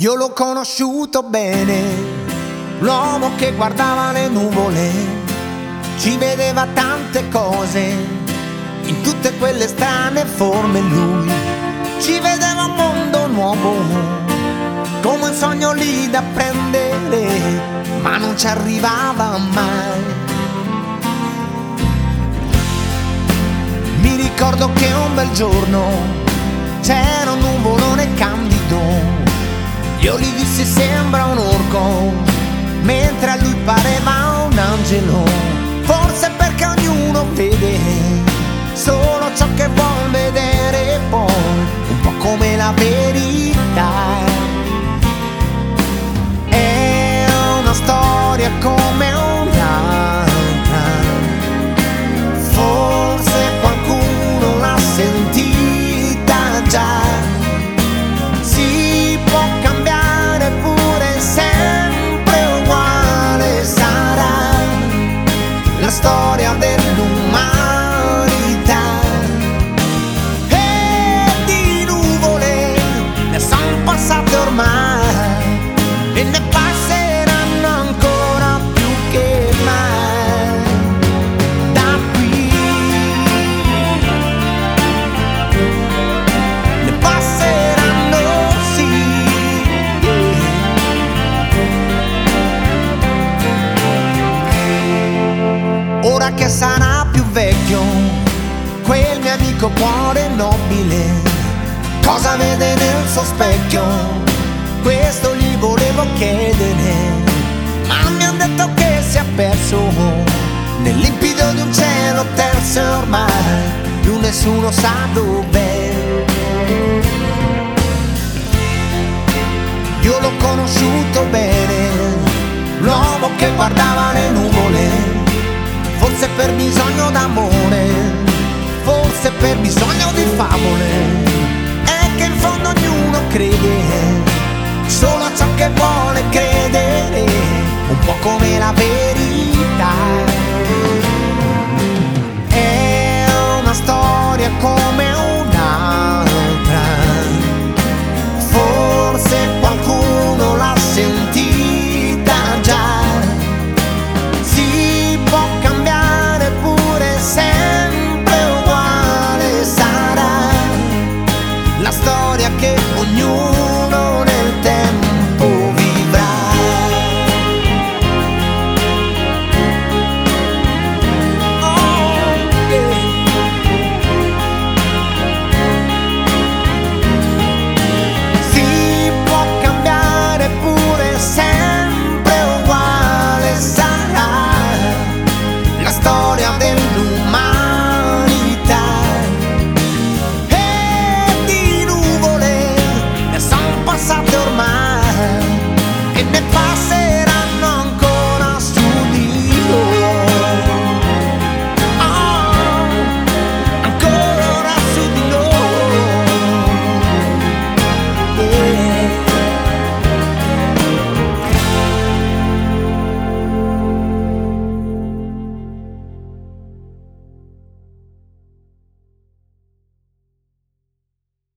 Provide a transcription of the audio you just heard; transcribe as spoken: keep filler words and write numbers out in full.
Io l'ho conosciuto bene, l'uomo che guardava le nuvole, ci vedeva tante cose, in tutte quelle strane forme lui, ci vedeva un mondo nuovo, come un sogno lì da prendere, ma non ci arrivava mai. Mi ricordo che un bel giorno c'era un nuvolone candido, io gli dissi sembra un orco, mentre a lui pareva un angelo. Forse perché ognuno vede solo ciò che vuol vedere, poi un po' come la verità. È una storia come un'altra, forse qualcuno l'ha sentita già. Si può cambiare pure, sempre uguale sarà la storia dell'umanità. E di nuvole ne son passate ormai e ne passeranno ancora più che mai. Da qui ne passeranno, sì. Ora che sarà più vecchio, quel mio amico cuore nobile, cosa vede nel suo specchio? Questo gli volevo chiedere, ma mi ha detto che si è perso nel limpido di un cielo terzo e ormai più nessuno sa dov'è. Io l'ho conosciuto bene, l'uomo che guardava le nuvole, forse per bisogno d'amore, forse per bisogno di favole. È che in fondo ognuno crede solo a ciò che vuole credere, un po' come la verità.